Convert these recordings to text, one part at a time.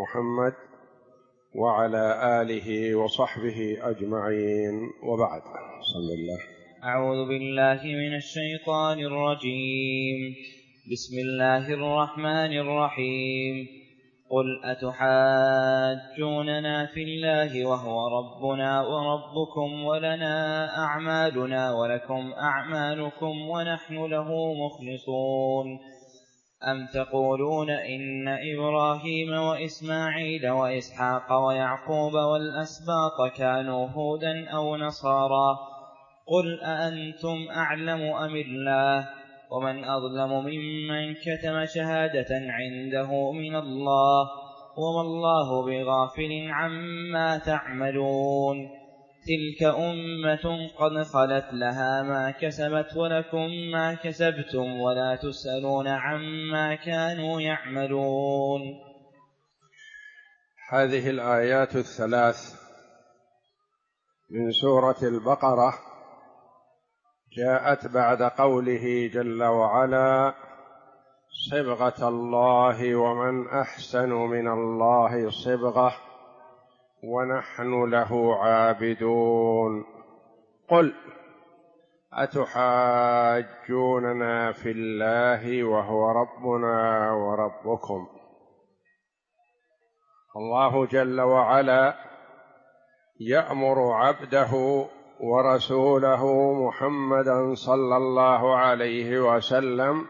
محمد وعلى آله وصحبه أجمعين، وبعد. بسم الله. أعوذ بالله من الشيطان الرجيم. بسم الله الرحمن الرحيم. قل أتحاجوننا في الله وهو ربنا وربكم ولنا أعمالنا ولكم أعمالكم ونحن له مخلصون. أم تقولون إن إبراهيم وإسماعيل وإسحاق ويعقوب والأسباط كانوا هودا أو نصارى؟ قل أأنتم أعلم أم الله؟ ومن أظلم ممن كتم شهادة عنده من الله وما الله بغافل عما تعملون. تلك أمة قد خلت لها ما كسبت ولكم ما كسبتم ولا تسألون عما كانوا يعملون. هذه الآيات الثلاث من سورة البقرة جاءت بعد قوله جل وعلا: صبغة الله ومن أحسن من الله صبغة ونحن له عابدون. قل أتحاجوننا في الله وهو ربنا وربكم. الله جل وعلا يأمر عبده ورسوله محمدا صلى الله عليه وسلم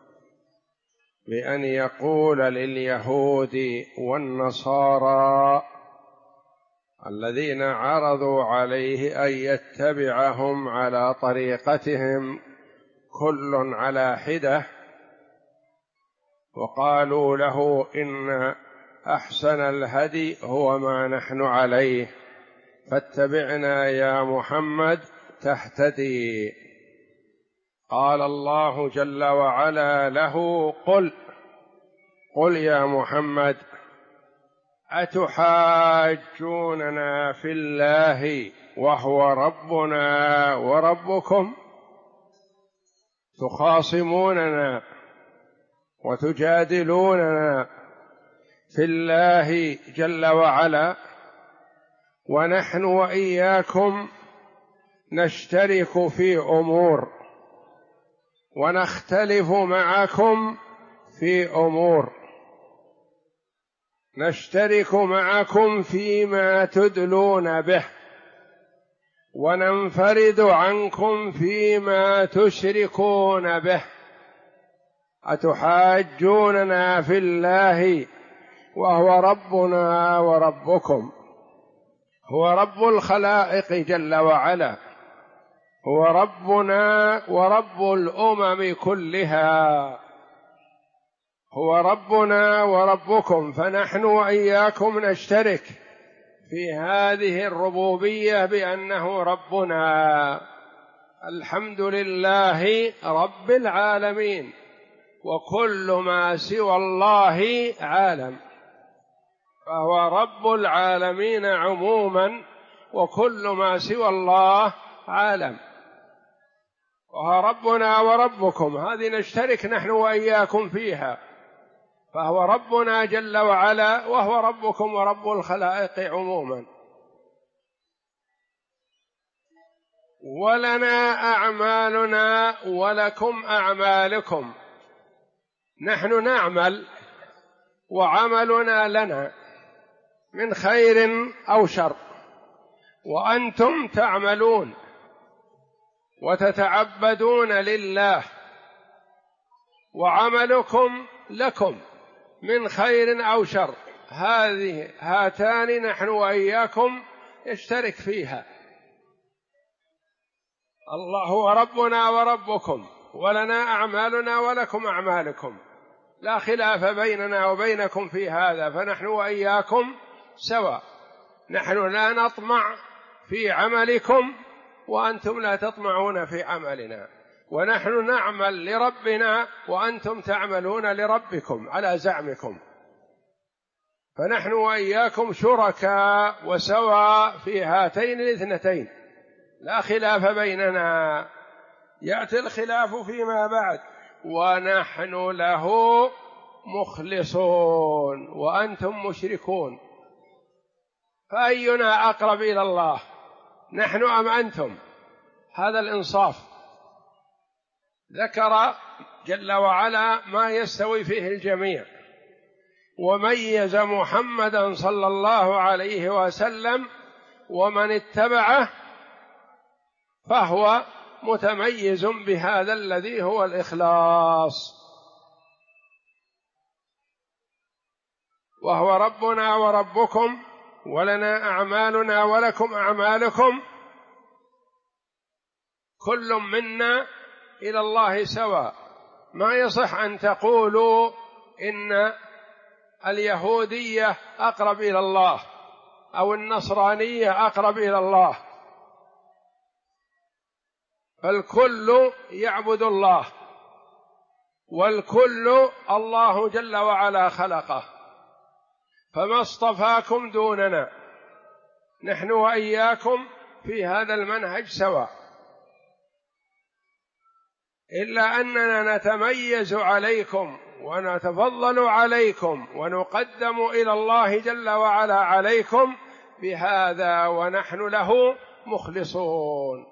بأن يقول لليهود والنصارى الذين عرضوا عليه أن يتبعهم على طريقتهم كل على حدة، وقالوا له إن أحسن الهدي هو ما نحن عليه فاتبعنا يا محمد تهتدي. قال الله جل وعلا له: قل يا محمد أتحاجوننا في الله وهو ربنا وربكم؟ تخاصموننا وتجادلوننا في الله جل وعلا، ونحن وإياكم نشترك في أمور ونختلف معكم في أمور، نشترك معكم فيما تدلون به وننفرد عنكم فيما تشركون به. أتحاجوننا في الله وهو ربنا وربكم. هو رب الخلائق جل وعلا، هو ربنا ورب الأمم كلها، هو ربنا وربكم، فنحن وإياكم نشترك في هذه الربوبية بأنه ربنا. الحمد لله رب العالمين، وكل ما سوى الله عالم، فهو رب العالمين عموما، وكل ما سوى الله عالم. وهو ربنا وربكم، هذه نشترك نحن وإياكم فيها، فهو ربنا جل وعلا وهو ربكم ورب الخلائق عموما. ولنا أعمالنا ولكم أعمالكم. نحن نعمل وعملنا لنا من خير أو شر، وأنتم تعملون وتتعبدون لله، وعملكم لكم من خير أو شر. هاتان نحن وإياكم يشترك فيها. الله هو ربنا وربكم، ولنا أعمالنا ولكم أعمالكم، لا خلاف بيننا وبينكم في هذا، فنحن وإياكم سواء. نحن لا نطمع في عملكم وأنتم لا تطمعون في عملنا، ونحن نعمل لربنا وأنتم تعملون لربكم على زعمكم، فنحن وإياكم شركاء وسواء في هاتين الاثنتين، لا خلاف بيننا. يأتي الخلاف فيما بعد: ونحن له مخلصون وأنتم مشركون، فأينا أقرب إلى الله، نحن أم أنتم؟ هذا الإنصاف. ذكر جل وعلا ما يستوي فيه الجميع، وميز محمدا صلى الله عليه وسلم ومن اتبعه، فهو متميز بهذا الذي هو الإخلاص، وهو ربنا وربكم ولنا أعمالنا ولكم أعمالكم، كل منا إلى الله سواء. ما يصح أن تقولوا إن اليهودية أقرب إلى الله أو النصرانية أقرب إلى الله، فالكل يعبد الله، والكل الله جل وعلا خلقه، فما اصطفاكم دوننا، نحن وإياكم في هذا المنهج سواء، إلا أننا نتميز عليكم ونتفضل عليكم ونقدم إلى الله جل وعلا عليكم بهذا، ونحن له مخلصون.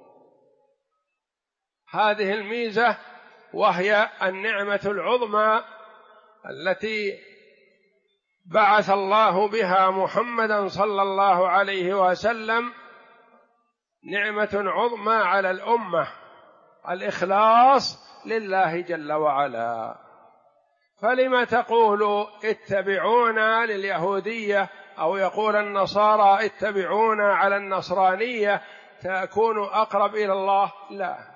هذه الميزة، وهي النعمة العظمى التي بعث الله بها محمدا صلى الله عليه وسلم، نعمة عظمى على الأمة، الإخلاص لله جل وعلا. فلما تقول اتبعونا لليهودية، أو يقول النصارى اتبعونا على النصرانية تكون أقرب إلى الله؟ لا،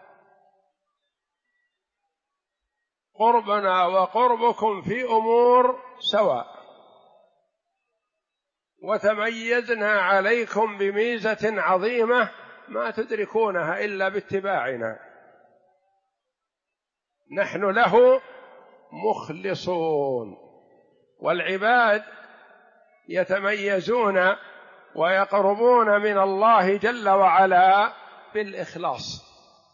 قربنا وقربكم في أمور سواء، وتميزنا عليكم بميزة عظيمة ما تدركونها إلا باتباعنا، نحن له مخلصون. والعباد يتميزون ويقربون من الله جل وعلا بالإخلاص.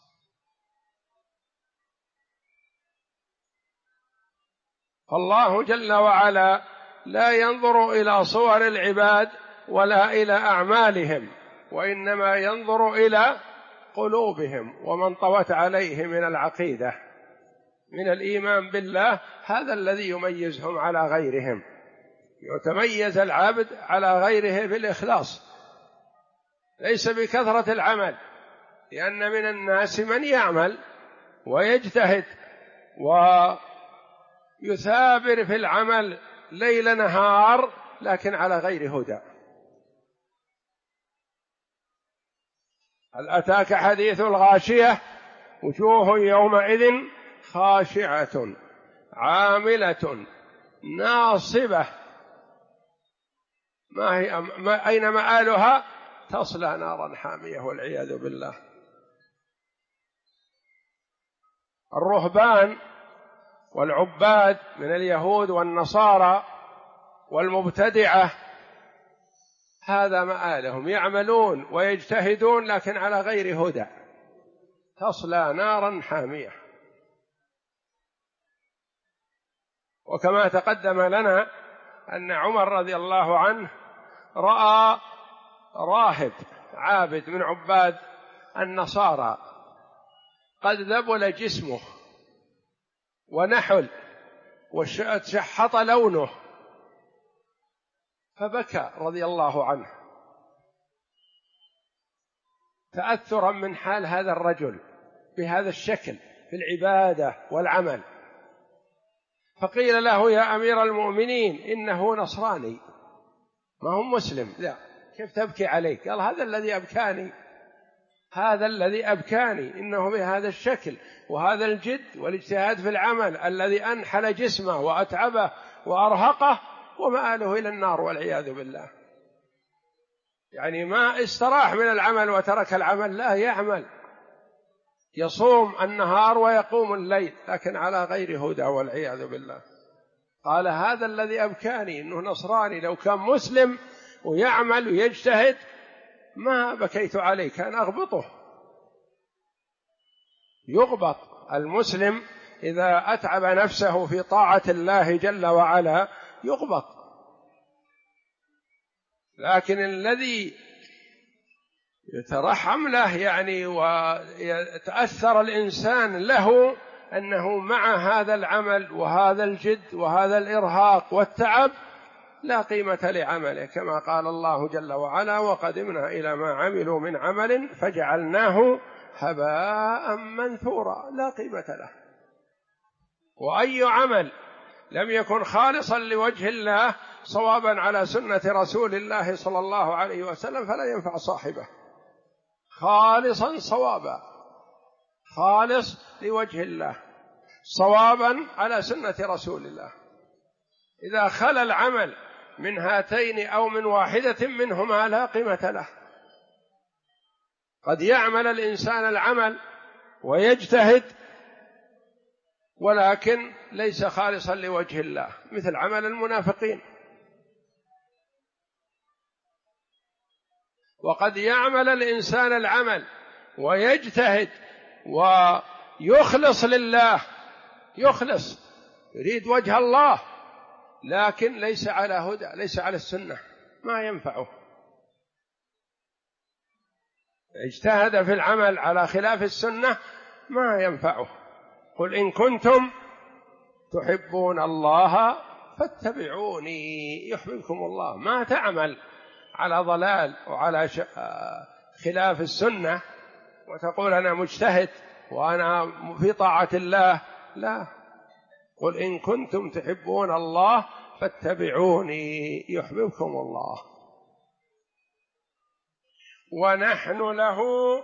فالله جل وعلا لا ينظر إلى صور العباد ولا إلى أعمالهم، وإنما ينظر إلى قلوبهم ومن طوت عليه من العقيدة، من الإيمان بالله، هذا الذي يميزهم على غيرهم. يتميز العبد على غيره بالإخلاص، ليس بكثرة العمل، لأن من الناس من يعمل ويجتهد ويثابر في العمل ليل نهار، لكن على غير هدى. هل أتاك حديث الغاشية؟ وجوه يومئذ خاشعة عاملة ناصبة، أين مآلها؟ تصلى نارا حامية والعياذ بالله. الرهبان والعباد من اليهود والنصارى والمبتدعة هذا مآلهم، يعملون ويجتهدون لكن على غير هدى، تصلى نارا حامية. وكما تقدم لنا أن عمر رضي الله عنه رأى راهب عابد من عباد النصارى قد ذبل جسمه ونحل وشحط لونه، فبكى رضي الله عنه تأثرا من حال هذا الرجل بهذا الشكل في العبادة والعمل. فقيل له: يا أمير المؤمنين إنه نصراني، ما هو مسلم. لا، كيف تبكي عليه؟ قال: هذا الذي أبكاني، هذا الذي أبكاني، إنه بهذا الشكل وهذا الجد والاجتهاد في العمل الذي أنحل جسمه وأتعبه وأرهقه، ومآله إلى النار والعياذ بالله. يعني ما استراح من العمل وترك العمل، لا، يعمل، يصوم النهار ويقوم الليل، لكن على غير هدى والعياذ بالله. قال: هذا الذي أبكاني إنه نصراني، لو كان مسلم ويعمل ويجتهد ما بكيت عليه، كان أغبطه. يغبط المسلم إذا أتعب نفسه في طاعة الله جل وعلا يغبط. لكن الذي يترحم له يعني ويتأثر الإنسان له أنه مع هذا العمل وهذا الجد وهذا الإرهاق والتعب لا قيمة لعمله، كما قال الله جل وعلا: وقدمنا إلى ما عملوا من عمل فجعلناه هباء منثورا، لا قيمة له. وأي عمل لم يكن خالصا لوجه الله صوابا على سنة رسول الله صلى الله عليه وسلم فلا ينفع صاحبه. خالصا صوابا، خالص لوجه الله صوابا على سنة رسول الله. إذا خلا العمل من هاتين أو من واحدة منهما لا قيمة له. قد يعمل الإنسان العمل ويجتهد ولكن ليس خالصا لوجه الله، مثل عمل المنافقين. وقد يعمل الإنسان العمل ويجتهد ويخلص لله، يخلص يريد وجه الله، لكن ليس على هدى، ليس على السنة، ما ينفعه. اجتهد في العمل على خلاف السنة ما ينفعه. قل إن كنتم تحبون الله فاتبعوني يحببكم الله. ما تعمل على ضلال وعلى خلاف السنة وتقول أنا مجتهد وأنا في طاعة الله، لا. قل إن كنتم تحبون الله فاتبعوني يحببكم الله. ونحن له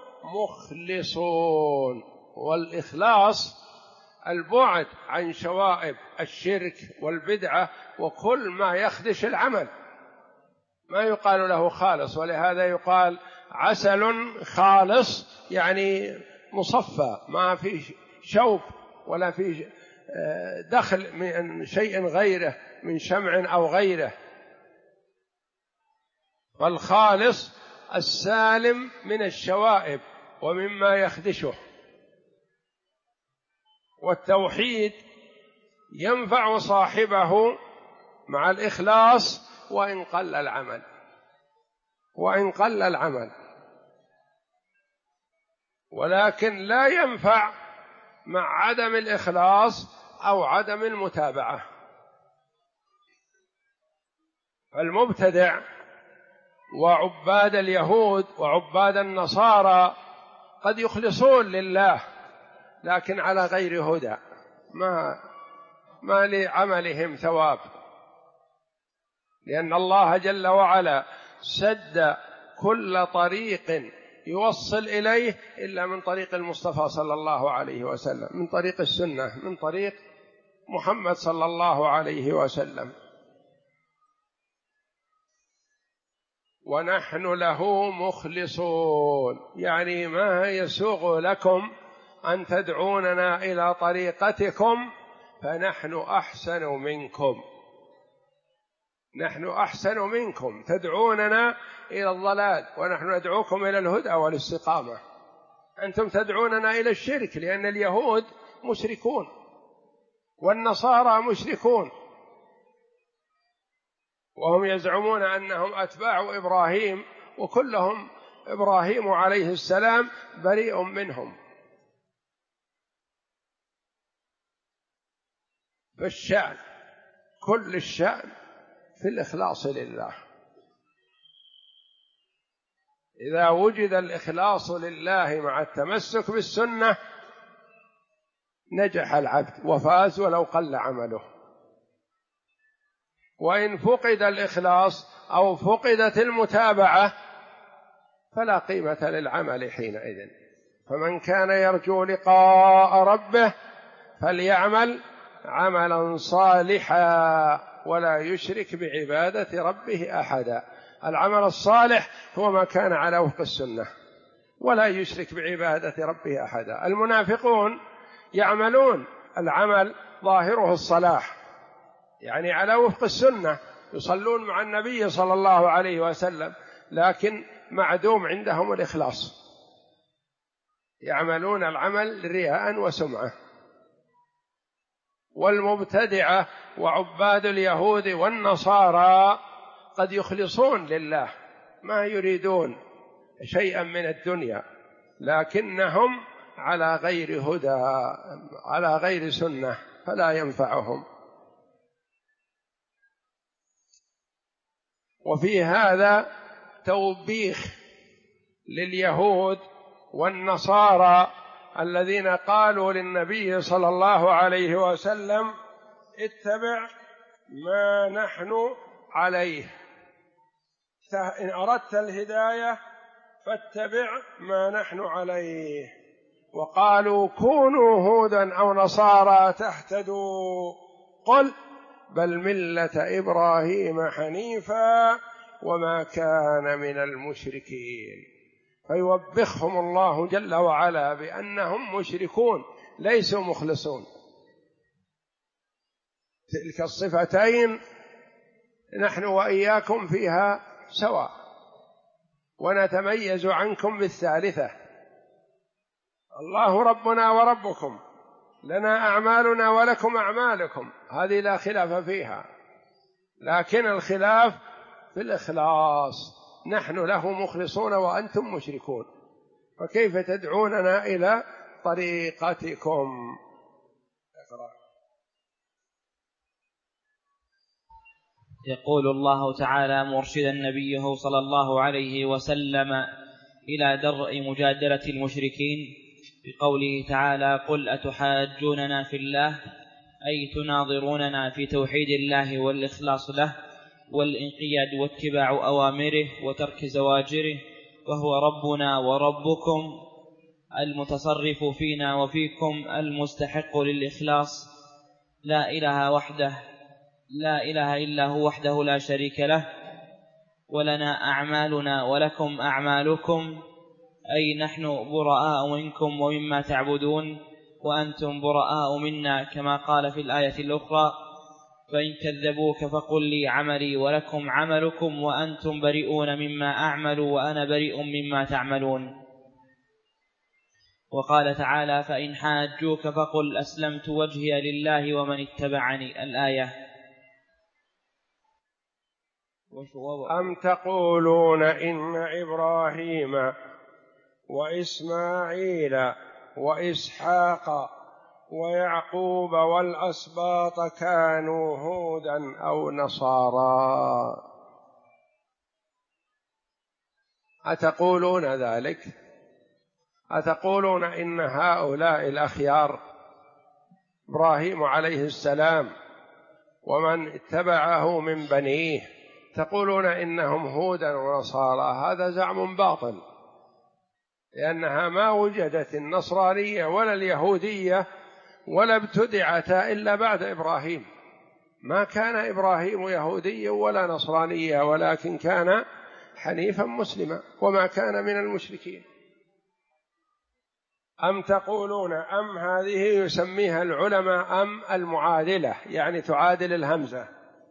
مخلصون. والإخلاص البعد عن شوائب الشرك والبدعة وكل ما يخدش العمل، ما يقال له خالص. ولهذا يقال عسل خالص، يعني مصفى، ما في شوب ولا في دخل من شيء غيره من شمع أو غيره. فالخالص السالم من الشوائب ومما يخدشه. والتوحيد ينفع صاحبه مع الإخلاص وإن قل العمل، وإن قل العمل، ولكن لا ينفع مع عدم الإخلاص أو عدم المتابعة. فالمبتدع وعباد اليهود وعباد النصارى قد يخلصون لله لكن على غير هدى، ما لعملهم ثواب، لأن الله جل وعلا سد كل طريق يوصل إليه إلا من طريق المصطفى صلى الله عليه وسلم، من طريق السنة، من طريق محمد صلى الله عليه وسلم. ونحن له مخلصون، يعني ما يسوغ لكم أن تدعوننا إلى طريقتكم فنحن أحسن منكم، نحن أحسن منكم، تدعوننا إلى الضلال ونحن ندعوكم إلى الهدى والاستقامة. أنتم تدعوننا إلى الشرك لأن اليهود مشركون والنصارى مشركون، وهم يزعمون أنهم أتباع إبراهيم وكلهم إبراهيم عليه السلام بريء منهم. فالشأن كل الشأن في الإخلاص لله. إذا وجد الإخلاص لله مع التمسك بالسنة نجح العبد وفاز ولو قل عمله. وإن فقد الإخلاص أو فقدت المتابعة فلا قيمة للعمل حينئذ. فمن كان يرجو لقاء ربه فليعمل عملا صالحا ولا يشرك بعبادة ربه أحدا. العمل الصالح هو ما كان على وفق السنة ولا يشرك بعبادة ربه أحدا. المنافقون يعملون العمل ظاهره الصلاح، يعني على وفق السنة، يصلون مع النبي صلى الله عليه وسلم، لكن معدوم عندهم الإخلاص، يعملون العمل رياء وسمعة. والمبتدعة وعباد اليهود والنصارى قد يخلصون لله، ما يريدون شيئا من الدنيا، لكنهم على غير هدى، على غير سنة، فلا ينفعهم. وفي هذا توبيخ لليهود والنصارى الذين قالوا للنبي صلى الله عليه وسلم: اتبع ما نحن عليه، إن أردت الهداية فاتبع ما نحن عليه. وقالوا: كونوا هودا أو نصارى تهتدوا، قل بل ملة إبراهيم حنيفا وما كان من المشركين. فيوبخهم الله جل وعلا بأنهم مشركون ليسوا مخلصون. تلك الصفتين نحن وإياكم فيها سواء، ونتميز عنكم بالثالثة: الله ربنا وربكم، لنا أعمالنا ولكم أعمالكم، هذه لا خلاف فيها، لكن الخلاف في الإخلاص، نحن له مخلصون وأنتم مشركون، فكيف تدعوننا إلى طريقتكم؟ يقول الله تعالى مرشدا نبيه صلى الله عليه وسلم إلى درء مجادلة المشركين بقوله تعالى: قل أتحاجوننا في الله، أي تناظروننا في توحيد الله والإخلاص له والانقياد واتباع أوامره وترك زواجره، وهو ربنا وربكم المتصرف فينا وفيكم المستحق للإخلاص، لا إله وحده، لا إله إلا هو وحده لا شريك له، ولنا أعمالنا ولكم أعمالكم، أي نحن براء منكم ومما تعبدون، وأنتم براء منا، كما قال في الآية الأخرى: فإن كذبوك فقل لي عملي ولكم عملكم وأنتم بريئون مما أعمل وأنا بريء مما تعملون. وقال تعالى: فإن حاجوك فقل أسلمت وجهي لله ومن اتبعني، الآية. أم تقولون إن إبراهيم وإسماعيل وإسحاق ويعقوب والأسباط كانوا هودا أو نصارى؟ أتقولون ذلك؟ أتقولون إن هؤلاء الأخيار إبراهيم عليه السلام ومن اتبعه من بنيه تقولون إنهم هودا ونصارى؟ هذا زعم باطل، لأنها ما وجدت النصرانية ولا اليهودية ولا ابتدعتا إلا بعد إبراهيم. ما كان إبراهيم يهوديا ولا نصرانيا، ولكن كان حنيفا مسلما وما كان من المشركين. أم تقولون، أم هذه يسميها العلماء أم المعادلة، يعني تعادل الهمزة.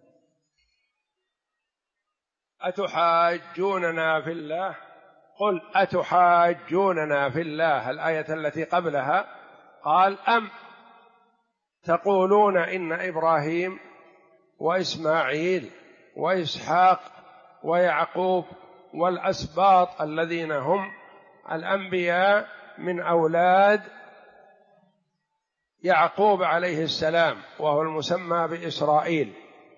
أتحاجوننا في الله، قل أتحاجوننا في الله، الآية التي قبلها قال أم تقولون إن إبراهيم وإسماعيل وإسحاق ويعقوب والأسباط الذين هم الأنبياء من أولاد يعقوب عليه السلام وهو المسمى بإسرائيل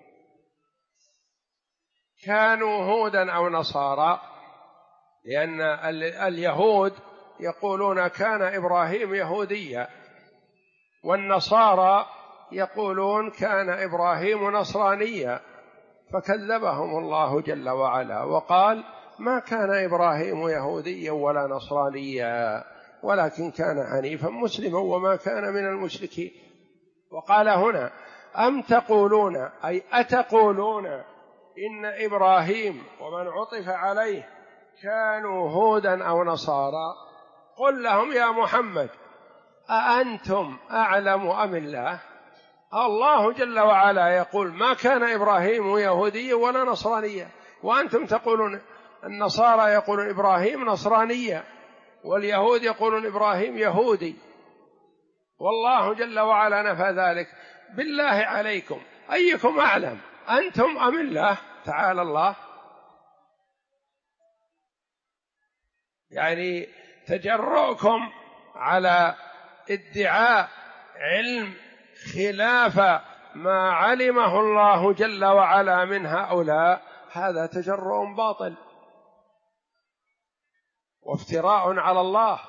كانوا هودا أو نصارى، لأن اليهود يقولون كان إبراهيم يهوديا، والنصارى يقولون كان إبراهيم نصرانيا، فكذبهم الله جل وعلا وقال ما كان إبراهيم يهوديا ولا نصرانيا ولكن كان حنيفا مسلما وما كان من المشركين. وقال هنا أم تقولون، أي أتقولون إن إبراهيم ومن عطف عليه كانوا هودا أو نصارى؟ قل لهم يا محمد أأنتم أعلم أم الله؟ الله جل وعلا يقول ما كان إبراهيم يهوديا ولا نصرانيا، وأنتم تقولون، النصارى يقولون إبراهيم نصرانيا واليهود يقولون إبراهيم يهودي، والله جل وعلا نفى ذلك بالله عليكم أيكم أعلم، أنتم أم الله تعالى الله؟ يعني تجرؤكم على ادعاء علم خلاف ما علمه الله جل وعلا من هؤلاء، هذا تجرؤ باطل وافتراء على الله.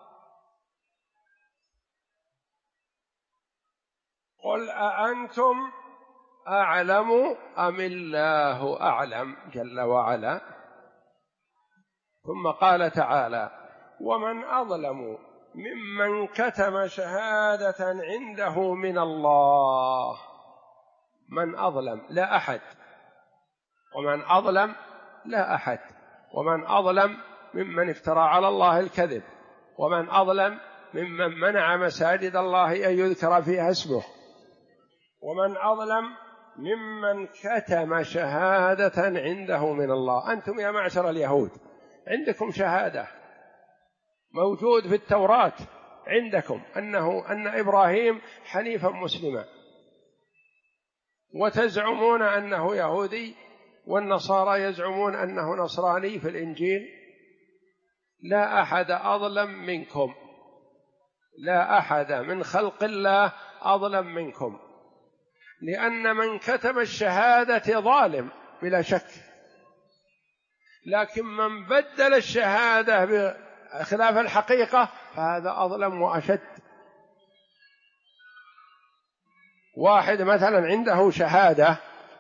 قل أأنتم أعلم أم الله أعلم جل وعلا. ثم قال تعالى: ومن أظلم ممن كتم شهادة عنده من الله. من أظلم؟ لا أحد. ومن أظلم؟ لا أحد. ومن أظلم ممن افترى على الله الكذب، ومن أظلم ممن منع مساجد الله أن يذكر فيها اسمه، ومن أظلم ممن كتم شهادة عنده من الله. أنتم يا معشر اليهود عندكم شهادة موجود في التوراة عندكم أن إبراهيم حنيفا مسلما، وتزعمون أنه يهودي، والنصارى يزعمون أنه نصراني في الإنجيل. لا أحد أظلم منكم، لا أحد من خلق الله أظلم منكم، لأن من كتم الشهادة ظالم بلا شك، لكن من بدل الشهادة بخلاف الحقيقة فهذا أظلم وأشد. واحد مثلا عنده شهادة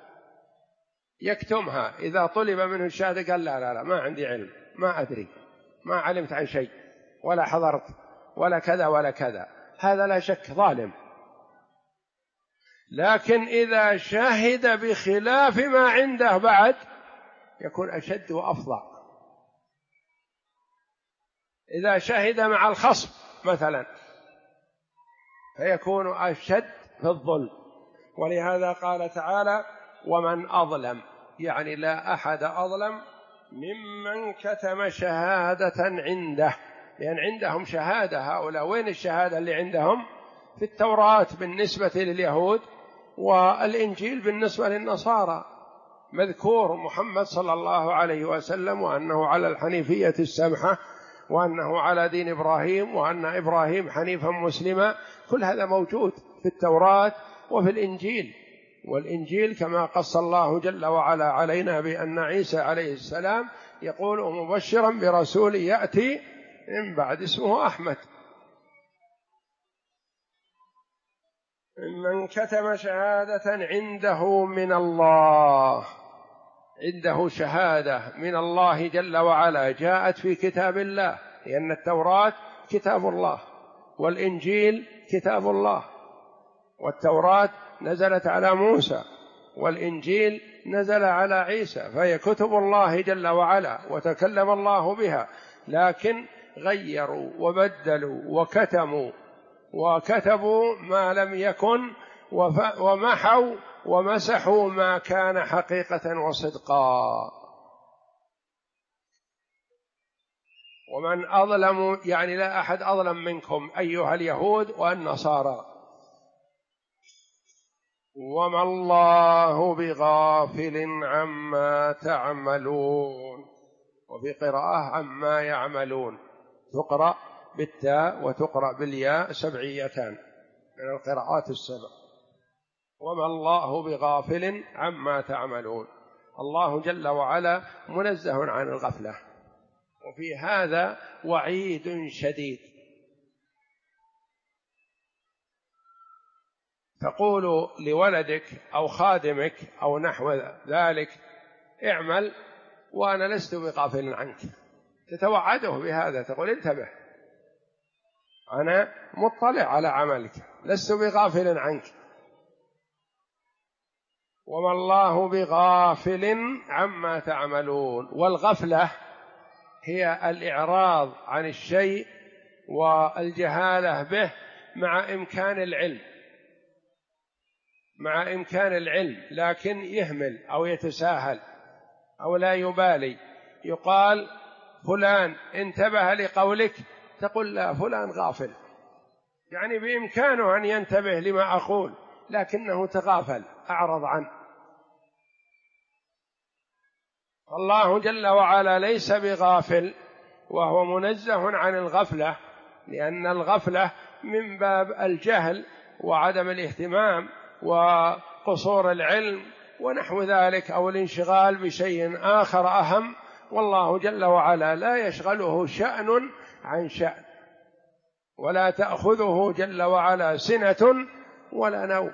يكتمها، إذا طلب منه الشهادة قال لا لا لا ما عندي علم، ما أدري، ما علمت عن شيء، ولا حضرت، ولا كذا ولا كذا، هذا لا شك ظالم. لكن إذا شهد بخلاف ما عنده بعد يكون أشد وأفظع. إذا شهد مع الخصم مثلا فيكون أشد في الظلم. ولهذا قال تعالى: ومن أظلم، يعني لا أحد أظلم ممن كتم شهادة عنده، لأن عندهم شهادة هؤلاء. وين الشهادة اللي عندهم؟ في التوراة بالنسبة لليهود، والإنجيل بالنسبة للنصارى، مذكور محمد صلى الله عليه وسلم، وأنه على الحنيفية السمحة، وأنه على دين إبراهيم، وأن إبراهيم حنيفا مسلما. كل هذا موجود في التوراة وفي الإنجيل. والإنجيل كما قص الله جل وعلا علينا بأن عيسى عليه السلام يقول: مبشرا برسول يأتي من بعد اسمه أحمد. من كتم شهادة عنده من الله، عنده شهادة من الله جل وعلا جاءت في كتاب الله، لأن التوراة كتاب الله، والإنجيل كتاب الله، والتوراة نزلت على موسى، والإنجيل نزل على عيسى، فهي كتب الله جل وعلا وتكلم الله بها، لكن غيروا وبدلوا وكتموا وكتبوا ما لم يكن، ومحوا ومسحوا ما كان حقيقة وصدقا. ومن أظلم، يعني لا أحد أظلم منكم أيها اليهود والنصارى. وما الله بغافل عما تعملون، وفي قراءة عما يعملون، تقرأ بالتاء وتقرأ بالياء، سبعيتان من القراءات السبع. وما الله بغافل عما تعملون، الله جل وعلا منزه عن الغفلة. وفي هذا وعيد شديد. تقول لولدك أو خادمك أو نحو ذلك: اعمل وأنا لست بغافل عنك، تتوعده بهذا، تقول: انتبه، أنا مطلع على عملك، لست بغافل عنك. وما الله بغافل عما تعملون. والغفلة هي الإعراض عن الشيء والجهالة به مع إمكان العلم، مع إمكان العلم، لكن يهمل أو يتساهل أو لا يبالي. يقال: فلان انتبه لقولك، تقول: لا، فلان غافل، يعني بإمكانه أن ينتبه لما أقول، لكنه تغافل أعرض عنه. الله جل وعلا ليس بغافل، وهو منزه عن الغفلة، لأن الغفلة من باب الجهل وعدم الاهتمام وقصور العلم ونحو ذلك، أو الانشغال بشيء آخر أهم، والله جل وعلا لا يشغله شأن عن شأن، ولا تأخذه جل وعلا سنة ولا نوم.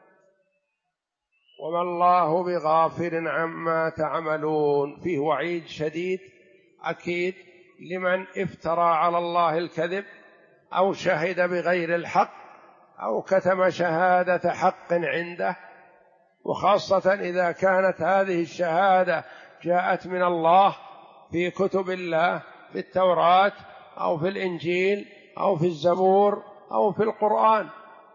وما الله بغافل عما تعملون، فيه وعيد شديد أكيد لمن افترى على الله الكذب أو شهد بغير الحق أو كتم شهادة حق عنده، وخاصة إذا كانت هذه الشهادة جاءت من الله في كتب الله، في التوراة أو في الإنجيل أو في الزبور أو في القرآن.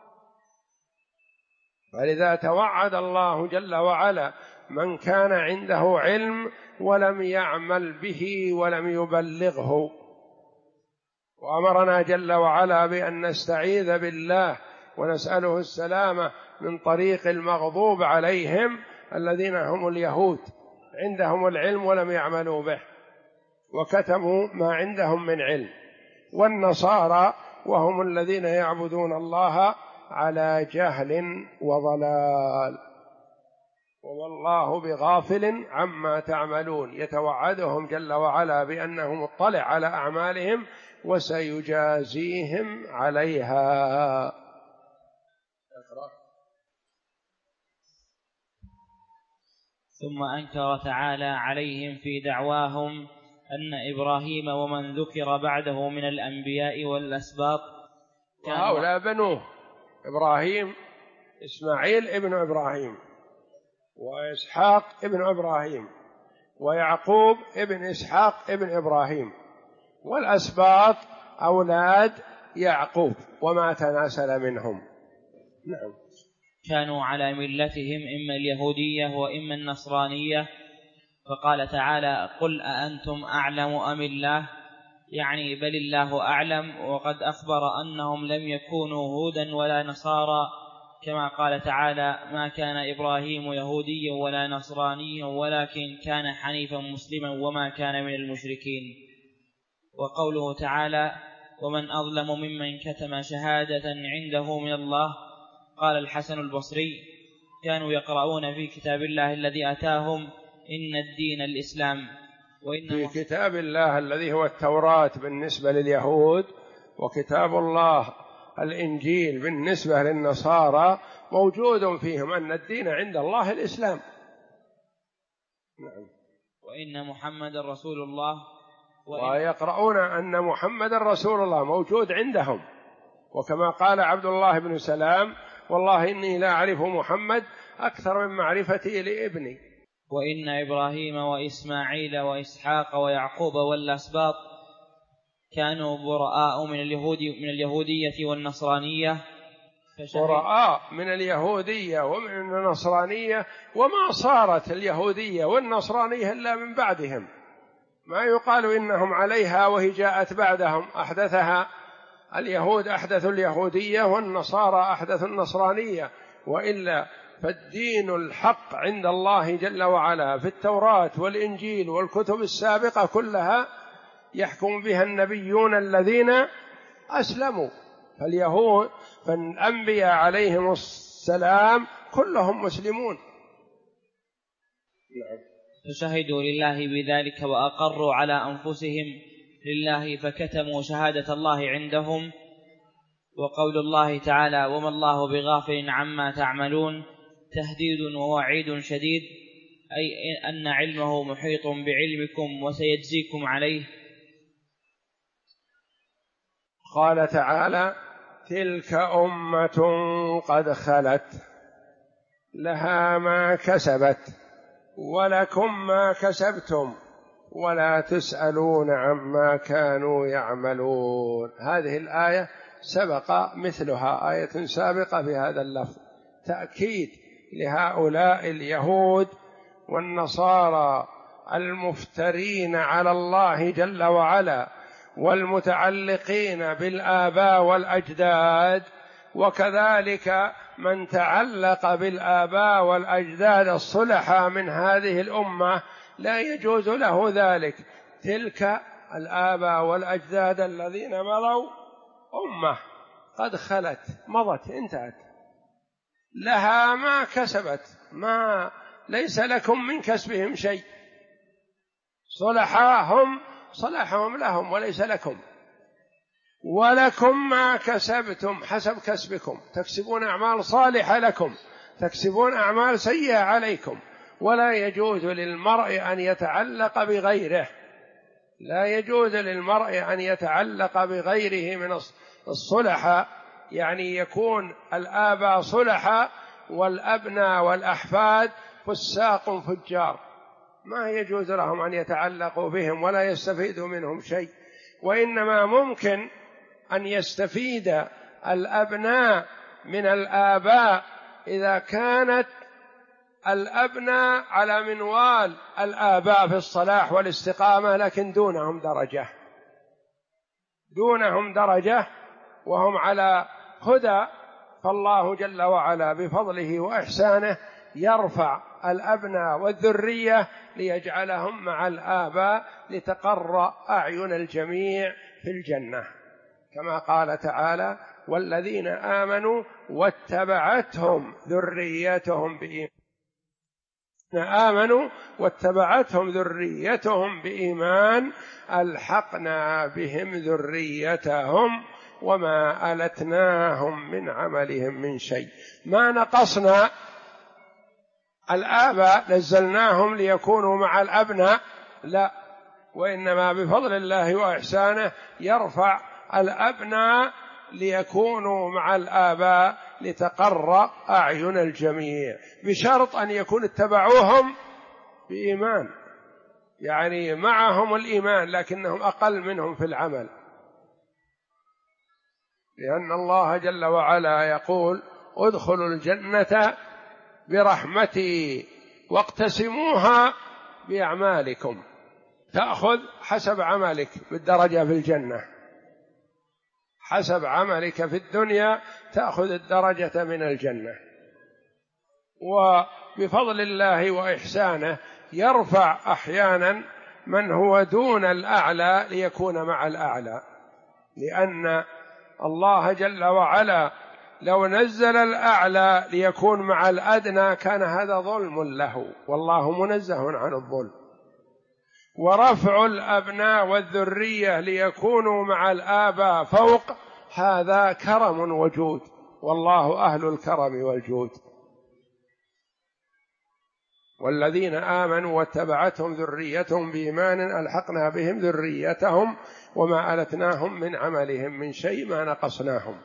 فلذا توعد الله جل وعلا من كان عنده علم ولم يعمل به ولم يبلغه، وأمرنا جل وعلا بأن نستعيذ بالله ونسأله السلامة من طريق المغضوب عليهم الذين هم اليهود، عندهم العلم ولم يعملوا به وكتموا ما عندهم من علم، والنصارى وهم الذين يعبدون الله على جهل وضلال. والله بغافل عما تعملون، يتوعدهم جل وعلا بأنه مطلع على أعمالهم وسيجازيهم عليها. ثم أنكر تعالى عليهم في دعواهم أن إبراهيم ومن ذكر بعده من الأنبياء والأسباط وهؤلاء بنوه إبراهيم، إسماعيل ابن إبراهيم، وإسحاق ابن إبراهيم، ويعقوب ابن إسحاق ابن إبراهيم، والأسباط أولاد يعقوب وما تناسل منهم. نعم. كانوا على ملتهم إما اليهودية وإما النصرانية، فقال تعالى: قل أأنتم أعلم أم الله، يعني بل الله أعلم، وقد أخبر أنهم لم يكونوا هودا ولا نصارى، كما قال تعالى: ما كان إبراهيم يهوديا ولا نصرانيا ولكن كان حنيفا مسلما وما كان من المشركين. وقوله تعالى: ومن أظلم ممن كتم شهادة عنده من الله. قال الحسن البصري: كانوا يقرؤون في كتاب الله الذي أتاهم إن الدين الإسلام، في كتاب الله الذي هو التوراة بالنسبة لليهود، وكتاب الله الإنجيل بالنسبة للنصارى، موجود فيهم أن الدين عند الله الإسلام. نعم. وإن محمد رسول الله، ويقرؤون أن محمد رسول الله موجود عندهم، وكما قال عبد الله بن سلام: والله إني لا أعرف محمد أكثر من معرفتي لابني. وإن إبراهيم وإسماعيل وإسحاق ويعقوب والأسباط كانوا براء من اليهودية والنصرانية، براء من اليهودية ومن النصرانية، وما صارت اليهودية والنصرانية إلا من بعدهم، ما يقال إنهم عليها وهي جاءت بعدهم، أحدثها اليهود، أحدثوا اليهودية، والنصارى أحدثوا النصرانية، وإلا فالدين الحق عند الله جل وعلا في التوراة والإنجيل والكتب السابقة كلها يحكم بها النبيون الذين أسلموا، فالأنبياء عليهم السلام كلهم مسلمون. فشهدوا لله بذلك وأقروا على أنفسهم لله فكتموا شهادة الله عندهم. وقول الله تعالى: وما الله بغافل عما تعملون، تهديد ووعيد شديد، أي أن علمه محيط بعلمكم وسيجزيكم عليه. قال تعالى: تلك أمة قد خلت لها ما كسبت ولكم ما كسبتم ولا تسألون عما كانوا يعملون. هذه الآية سبق مثلها آية سابقة في هذا اللفظ، تأكيد لهؤلاء اليهود والنصارى المفترين على الله جل وعلا والمتعلقين بالآباء والأجداد، وكذلك من تعلق بالآباء والأجداد الصلحاء من هذه الأمة لا يجوز له ذلك. تلك الآباء والأجداد الذين مضوا أمة قد خلت مضت انتهت، لها ما كسبت، ما ليس لكم من كسبهم شيء. صلحاهم صلحهم لهم وليس لكم، ولكم ما كسبتم حسب كسبكم، تكسبون أعمال صالحة لكم، تكسبون أعمال سيئة عليكم. ولا يجوز للمرء أن يتعلق بغيره، لا يجوز للمرء أن يتعلق بغيره من الصلحاء، يعني يكون الآباء صلحاء والأبناء والأحفاد فساق فجار، ما يجوز لهم أن يتعلقوا بهم ولا يستفيدوا منهم شيء. وإنما ممكن أن يستفيد الأبناء من الآباء إذا كانت الأبناء على منوال الآباء في الصلاح والاستقامة، لكن دونهم درجة وهم على هدى، فالله جل وعلا بفضله وإحسانه يرفع الأبناء والذرية ليجعلهم مع الآباء لتقر أعين الجميع في الجنة، كما قال تعالى: والذين آمنوا واتبعتهم ذريتهم بإيمان ألحقنا بهم ذريتهم وما ألتناهم من عملهم من شيء. ما نقصنا الآباء نزلناهم ليكونوا مع الأبناء، لا، وإنما بفضل الله وإحسانه يرفع الأبناء ليكونوا مع الآباء لتقر أعين الجميع، بشرط أن يكون اتبعوهم بإيمان، يعني معهم الإيمان لكنهم أقل منهم في العمل، لأن الله جل وعلا يقول: ادخلوا الجنة برحمتي واقتسموها بأعمالكم. تأخذ حسب عملك بالدرجة في الجنة، حسب عملك في الدنيا تأخذ الدرجة من الجنة. وبفضل الله وإحسانه يرفع أحيانا من هو دون الأعلى ليكون مع الأعلى، لأن الله جل وعلا لو نزل الأعلى ليكون مع الأدنى كان هذا ظلم له، والله منزه عن الظلم. ورفع الأبناء والذرية ليكونوا مع الآباء فوق، هذا كرم وجود، والله أهل الكرم والجود. والذين آمنوا واتبعتهم ذريتهم بإيمان ألحقنا بهم ذريتهم وما ألتناهم من عملهم من شيء، ما نقصناهم.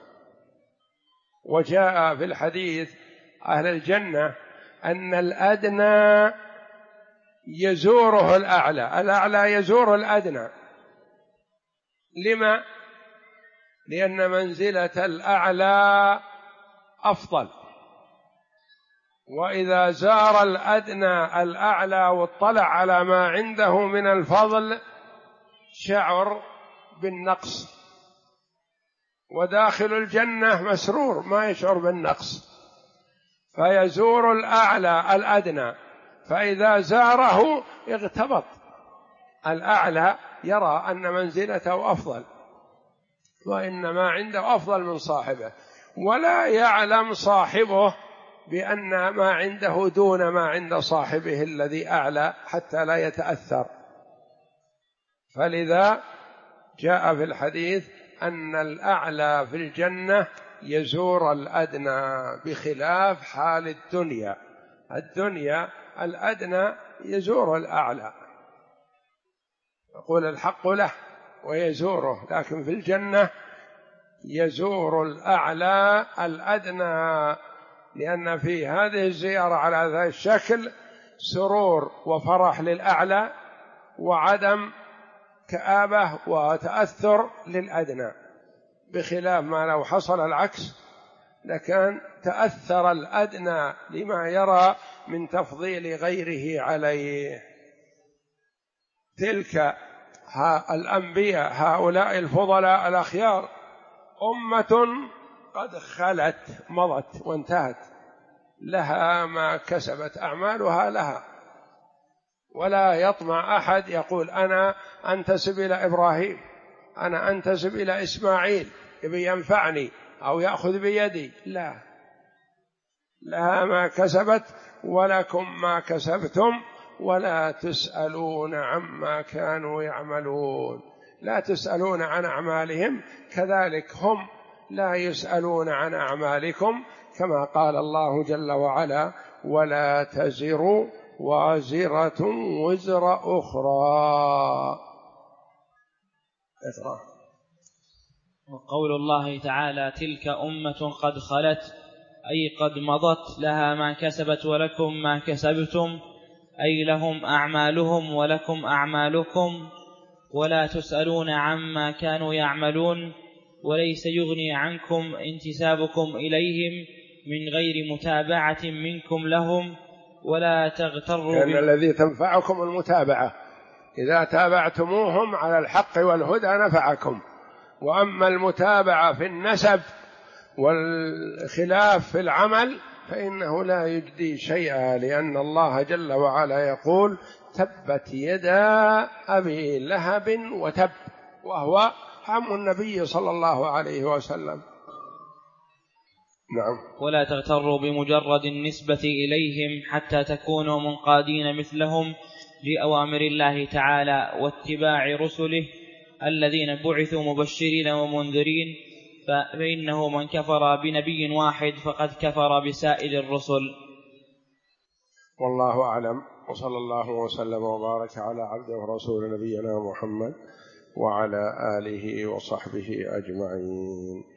وجاء في الحديث أهل الجنة أن الأدنى يزوره الأعلى، الأعلى يزور الأدنى. لما؟ لأن منزلة الأعلى أفضل، وإذا زار الأدنى الأعلى واطلع على ما عنده من الفضل شعر بالنقص، وداخل الجنة مسرور ما يشعر بالنقص، فيزور الأعلى الأدنى، فإذا زاره اغتبط الأعلى، يرى أن منزلته أفضل وإن ما عنده أفضل من صاحبه، ولا يعلم صاحبه بأن ما عنده دون ما عند صاحبه الذي أعلى حتى لا يتأثر. فلذا جاء في الحديث أن الأعلى في الجنة يزور الأدنى، بخلاف حال الدنيا. الدنيا الأدنى يزور الأعلى، يقول الحق له ويزوره، لكن في الجنة يزور الأعلى الأدنى، لأن في هذه الزيارة على هذا الشكل سرور وفرح للأعلى وعدم كآبة وتأثر للأدنى، بخلاف ما لو حصل العكس لكان تأثر الأدنى لما يرى من تفضيل غيره عليه. تلك الأنبياء هؤلاء الفضلاء الأخيار أمة قد خلت مضت وانتهت، لها ما كسبت، أعمالها لها. ولا يطمع أحد يقول أنا أنتسب إلى إبراهيم، أنا أنتسب إلى إسماعيل يبي ينفعني أو يأخذ بيدي، لا، لها ما كسبت ولكم ما كسبتم ولا تسألون عما كانوا يعملون. لا تسألون عن أعمالهم، كذلك هم لا يسألون عن أعمالكم، كما قال الله جل وعلا ولا تزر وازرة وزر أخرى. وقول الله تعالى تلك أمة قد خلت أي قد مضت، لها ما كسبت ولكم ما كسبتم، أي لهم أعمالهم ولكم أعمالكم، ولا تسألون عما كانوا يعملون، وليس يغني عنكم انتسابكم إليهم من غير متابعة منكم لهم، ولا تغتروا لأن الذي تنفعكم المتابعة، إذا تابعتموهم على الحق والهدى نفعكم، وأما المتابعة في النسب والخلاف في العمل فإنه لا يجدي شيئا، لأن الله جل وعلا يقول تبت يدا أبي لهب وتب، وهو عم النبي صلى الله عليه وسلم. نعم. ولا تغتروا بمجرد النسبة إليهم حتى تكونوا منقادين مثلهم لأوامر الله تعالى واتباع رسله الذين بعثوا مبشرين ومنذرين، فإنه من كفر بنبي واحد فقد كفر بسائر الرسل. والله أعلم، وصلى الله وسلم وبارك على عبده ورسول نبينا محمد وعلى آله وصحبه أجمعين.